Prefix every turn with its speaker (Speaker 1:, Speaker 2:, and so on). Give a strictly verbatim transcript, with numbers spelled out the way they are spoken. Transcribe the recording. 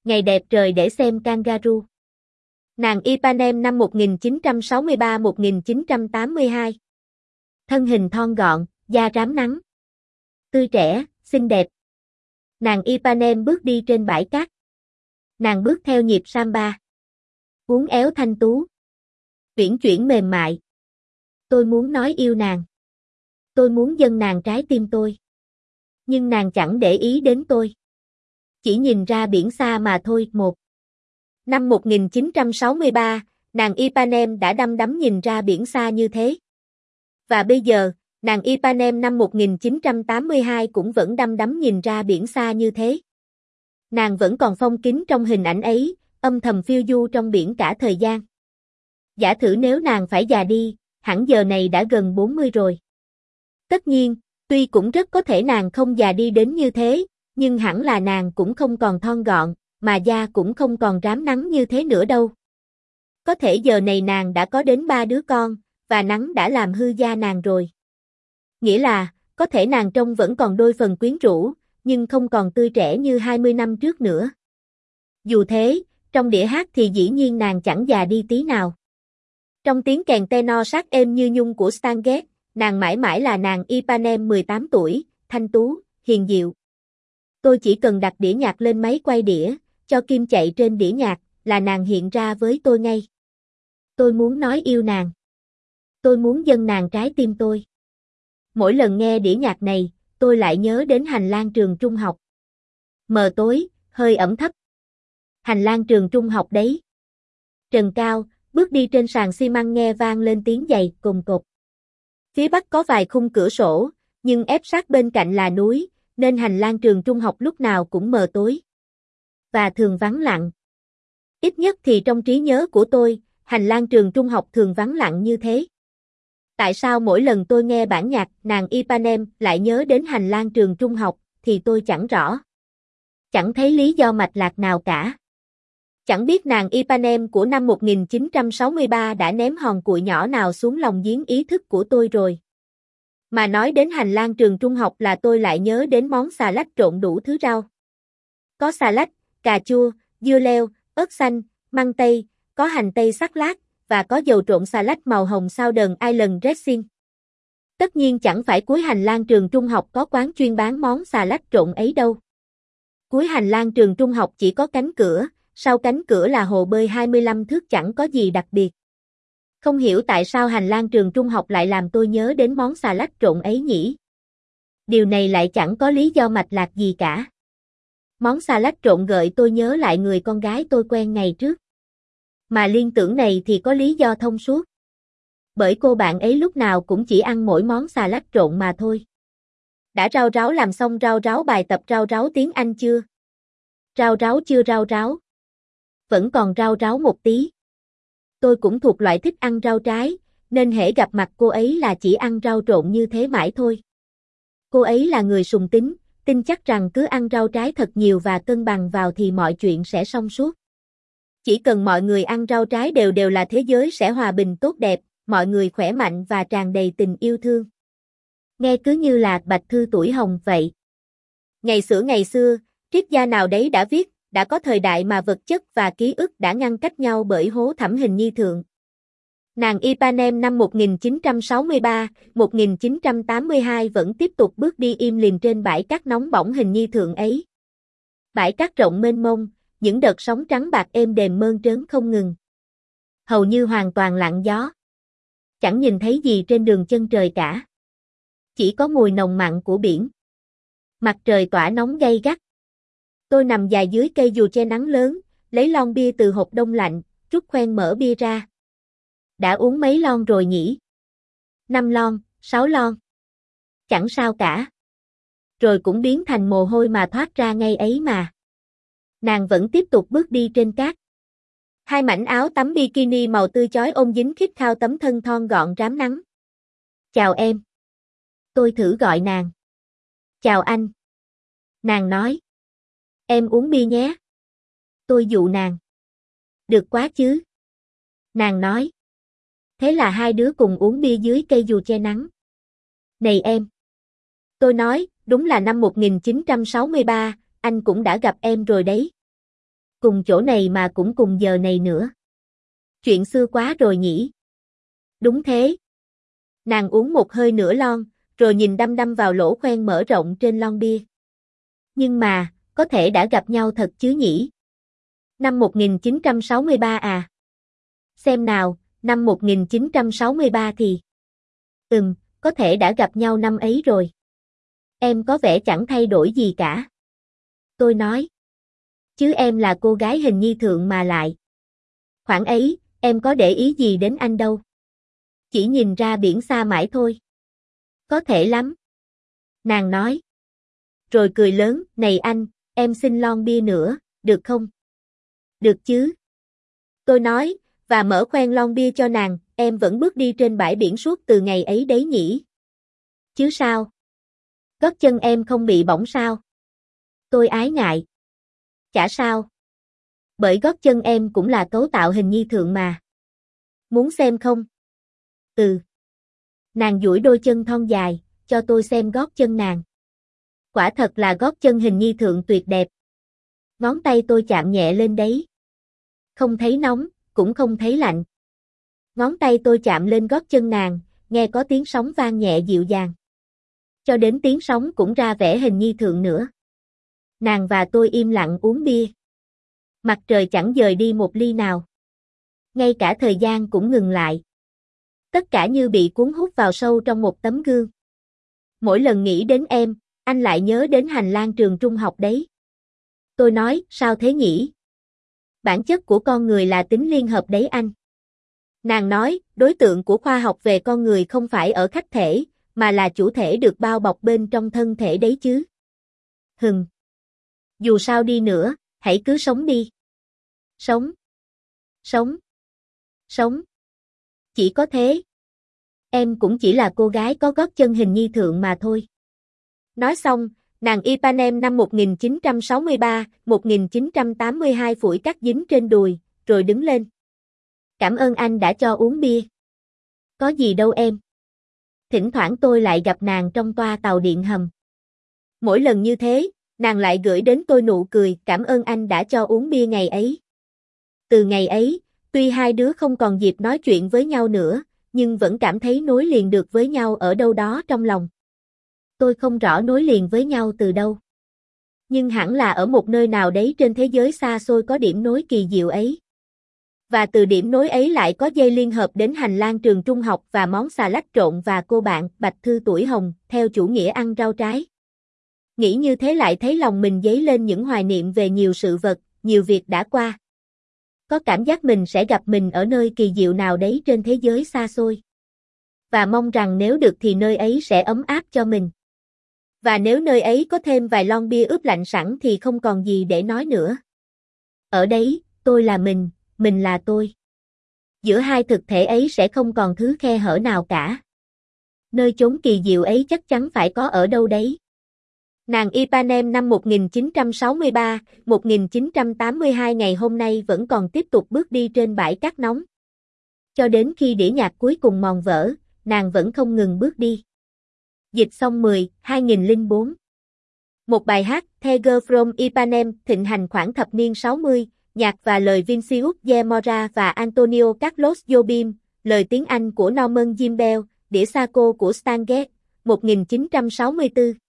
Speaker 1: Ngày đẹp trời để xem kangaroo. Nàng Ipanema năm một nghìn chín trăm sáu mươi ba đến một nghìn chín trăm tám mươi hai. Thân hình thon gọn, da rám nắng. Tươi trẻ, xinh đẹp. Nàng Ipanema bước đi trên bãi cát. Nàng bước theo nhịp samba. Uốn éo thanh tú. Uyển chuyển mềm mại. Tôi muốn nói yêu nàng. Tôi muốn dâng nàng trái tim tôi. Nhưng nàng chẳng để ý đến tôi. Chỉ nhìn ra biển xa mà thôi. Một. Năm một nghìn chín trăm sáu mươi ba, nàng Ipanema đã đăm đắm nhìn ra biển xa như thế. Và bây giờ, nàng Ipanema năm một nghìn chín trăm tám mươi hai cũng vẫn đăm đắm nhìn ra biển xa như thế. Nàng vẫn còn phong kín trong hình ảnh ấy, âm thầm phiêu du trong biển cả thời gian. Giả thử nếu nàng phải già đi, hẳn giờ này đã gần bốn mươi rồi. Tất nhiên, tuy cũng rất có thể nàng không già đi đến như thế, nhưng hẳn là nàng cũng không còn thon gọn, mà da cũng không còn rám nắng như thế nữa đâu. Có thể giờ này nàng đã có đến ba đứa con, và nắng đã làm hư da nàng rồi. Nghĩa là, có thể nàng trông vẫn còn đôi phần quyến rũ, nhưng không còn tươi trẻ như hai mươi năm trước nữa. Dù thế, trong đĩa hát thì dĩ nhiên nàng chẳng già đi tí nào. Trong tiếng kèn tenor sát êm như nhung của Stan Getz, nàng mãi mãi là nàng Ipanema mười tám tuổi, thanh tú, hiền diệu. Tôi chỉ cần đặt đĩa nhạc lên máy quay đĩa, cho kim chạy trên đĩa nhạc, là nàng hiện ra với tôi ngay. Tôi muốn nói yêu nàng. Tôi muốn dâng nàng trái tim tôi. Mỗi lần nghe đĩa nhạc này, tôi lại nhớ đến hành lang trường trung học. Mờ tối, hơi ẩm thấp. Hành lang trường trung học đấy. Trần cao, bước đi trên sàn xi măng nghe vang lên tiếng giày cồn cột. Phía bắc có vài khung cửa sổ, nhưng ép sát bên cạnh là núi, nên hành lang trường trung học lúc nào cũng mờ tối. Và thường vắng lặng. Ít nhất thì trong trí nhớ của tôi, hành lang trường trung học thường vắng lặng như thế. Tại sao mỗi lần tôi nghe bản nhạc nàng Ipanema lại nhớ đến hành lang trường trung học, thì tôi chẳng rõ. Chẳng thấy lý do mạch lạc nào cả. Chẳng biết nàng Ipanema của năm một nghìn chín trăm sáu mươi ba đã ném hòn cụi nhỏ nào xuống lòng giếng ý thức của tôi rồi. Mà nói đến hành lang trường trung học là tôi lại nhớ đến món xà lách trộn đủ thứ rau. Có xà lách, cà chua, dưa leo, ớt xanh, măng tây, có hành tây sắc lát, và có dầu trộn xà lách màu hồng Southern Island dressing. Tất nhiên chẳng phải cuối hành lang trường trung học có quán chuyên bán món xà lách trộn ấy đâu. Cuối hành lang trường trung học chỉ có cánh cửa, sau cánh cửa là hồ bơi hai mươi lăm thước chẳng có gì đặc biệt. Không hiểu tại sao hành lang trường trung học lại làm tôi nhớ đến món xà lách trộn ấy nhỉ? Điều này lại chẳng có lý do mạch lạc gì cả. Món xà lách trộn gợi tôi nhớ lại người con gái tôi quen ngày trước. Mà liên tưởng này thì có lý do thông suốt. Bởi cô bạn ấy lúc nào cũng chỉ ăn mỗi món xà lách trộn mà thôi. Đã rau ráo làm xong rau ráo bài tập rau ráo tiếng Anh chưa? Rau ráo chưa rau ráo. Vẫn còn rau ráo một tí. Tôi cũng thuộc loại thích ăn rau trái, nên hễ gặp mặt cô ấy là chỉ ăn rau trộn như thế mãi thôi. Cô ấy là người sùng tính, tin chắc rằng cứ ăn rau trái thật nhiều và cân bằng vào thì mọi chuyện sẽ xong suốt. Chỉ cần mọi người ăn rau trái đều đều là thế giới sẽ hòa bình tốt đẹp, mọi người khỏe mạnh và tràn đầy tình yêu thương. Nghe cứ như là bạch thư tuổi hồng vậy. Ngày xưa ngày xưa, triết gia nào đấy đã viết, đã có thời đại mà vật chất và ký ức đã ngăn cách nhau bởi hố thẳm hình nhi thượng. Nàng Ipanema năm một nghìn chín trăm sáu mươi ba đến một nghìn chín trăm tám mươi hai vẫn tiếp tục bước đi im lìm trên bãi cát nóng bỏng hình nhi thượng ấy. Bãi cát rộng mênh mông, những đợt sóng trắng bạc êm đềm mơn trớn không ngừng. Hầu như hoàn toàn lặng gió. Chẳng nhìn thấy gì trên đường chân trời cả. Chỉ có mùi nồng mặn của biển. Mặt trời tỏa nóng gay gắt. Tôi nằm dài dưới cây dù che nắng lớn, lấy lon bia từ hộp đông lạnh, rút khoen mở bia ra. Đã uống mấy lon rồi nhỉ? Năm lon, sáu lon. Chẳng sao cả. Rồi cũng biến thành mồ hôi mà thoát ra ngay ấy mà. Nàng vẫn tiếp tục bước đi trên cát. Hai mảnh áo tắm bikini màu tươi chói ôm dính khít khao tấm thân thon gọn rám nắng. Chào em. Tôi thử gọi nàng. Chào anh. Nàng nói. Em uống bia nhé. Tôi dụ nàng. Được quá chứ. Nàng nói. Thế là hai đứa cùng uống bia dưới cây dù che nắng. Này em. Tôi nói, đúng là năm một nghìn chín trăm sáu mươi ba, anh cũng đã gặp em rồi đấy. Cùng chỗ này mà cũng cùng giờ này nữa. Chuyện xưa quá rồi nhỉ. Đúng thế. Nàng uống một hơi nửa lon, rồi nhìn đăm đăm vào lỗ khoen mở rộng trên lon bia. Nhưng mà, có thể đã gặp nhau thật chứ nhỉ? Năm một nghìn chín trăm sáu mươi ba à? Xem nào, năm một nghìn chín trăm sáu mươi ba thì... Ừm, có thể đã gặp nhau năm ấy rồi. Em có vẻ chẳng thay đổi gì cả. Tôi nói. Chứ em là cô gái hình nhi thượng mà lại. Khoảng ấy, em có để ý gì đến anh đâu. Chỉ nhìn ra biển xa mãi thôi. Có thể lắm. Nàng nói. Rồi cười lớn, này anh, em xin lon bia nữa, được không? Được chứ. Tôi nói, và mở khoen lon bia cho nàng, em vẫn bước đi trên bãi biển suốt từ ngày ấy đấy nhỉ? Chứ sao? Gót chân em không bị bỏng sao? Tôi ái ngại. Chả sao. Bởi gót chân em cũng là cấu tạo hình nhi thượng mà. Muốn xem không? Ừ. Nàng duỗi đôi chân thon dài, cho tôi xem gót chân nàng. Quả thật là gót chân hình nhi thượng tuyệt đẹp. Ngón tay tôi chạm nhẹ lên đấy. Không thấy nóng, cũng không thấy lạnh. Ngón tay tôi chạm lên gót chân nàng, nghe có tiếng sóng vang nhẹ dịu dàng. Cho đến tiếng sóng cũng ra vẻ hình nhi thượng nữa. Nàng và tôi im lặng uống bia. Mặt trời chẳng dời đi một ly nào. Ngay cả thời gian cũng ngừng lại. Tất cả như bị cuốn hút vào sâu trong một tấm gương. Mỗi lần nghĩ đến em, anh lại nhớ đến hành lang trường trung học đấy. Tôi nói, sao thế nhỉ? Bản chất của con người là tính liên hợp đấy anh. Nàng nói, đối tượng của khoa học về con người không phải ở khách thể, mà là chủ thể được bao bọc bên trong thân thể đấy chứ. Hừm. Dù sao đi nữa, hãy cứ sống đi. Sống. Sống. Sống. Chỉ có thế. Em cũng chỉ là cô gái có gót chân hình nhi thượng mà thôi. Nói xong, nàng Ipanem năm một nghìn chín trăm sáu mươi ba đến một nghìn chín trăm tám mươi hai phủi cát dính trên đùi, rồi đứng lên. Cảm ơn anh đã cho uống bia. Có gì đâu em. Thỉnh thoảng tôi lại gặp nàng trong toa tàu điện hầm. Mỗi lần như thế, nàng lại gửi đến tôi nụ cười cảm ơn anh đã cho uống bia ngày ấy. Từ ngày ấy, tuy hai đứa không còn dịp nói chuyện với nhau nữa, nhưng vẫn cảm thấy nối liền được với nhau ở đâu đó trong lòng. Tôi không rõ nối liền với nhau từ đâu. Nhưng hẳn là ở một nơi nào đấy trên thế giới xa xôi có điểm nối kỳ diệu ấy. Và từ điểm nối ấy lại có dây liên hợp đến hành lang trường trung học và món xà lách trộn và cô bạn Bạch Thư tuổi hồng, theo chủ nghĩa ăn rau trái. Nghĩ như thế lại thấy lòng mình dấy lên những hoài niệm về nhiều sự vật, nhiều việc đã qua. Có cảm giác mình sẽ gặp mình ở nơi kỳ diệu nào đấy trên thế giới xa xôi. Và mong rằng nếu được thì nơi ấy sẽ ấm áp cho mình. Và nếu nơi ấy có thêm vài lon bia ướp lạnh sẵn thì không còn gì để nói nữa. Ở đấy, tôi là mình, mình là tôi. Giữa hai thực thể ấy sẽ không còn thứ khe hở nào cả. Nơi chốn kỳ diệu ấy chắc chắn phải có ở đâu đấy. Nàng Ipanem năm một nghìn chín trăm sáu mươi ba đến một nghìn chín trăm tám mươi hai ngày hôm nay vẫn còn tiếp tục bước đi trên bãi cát nóng. Cho đến khi đĩa nhạc cuối cùng mòn vỡ, nàng vẫn không ngừng bước đi. Dịch xong mười, hai nghìn lẻ bốn. Một bài hát, The Girl from Ipanema, thịnh hành khoảng thập niên sáu mươi, nhạc và lời Vincius de Mora và Antonio Carlos Jobim, lời tiếng Anh của Norman Gimbel, đĩa Saco của Stan Getz, một nghìn chín trăm sáu mươi tư.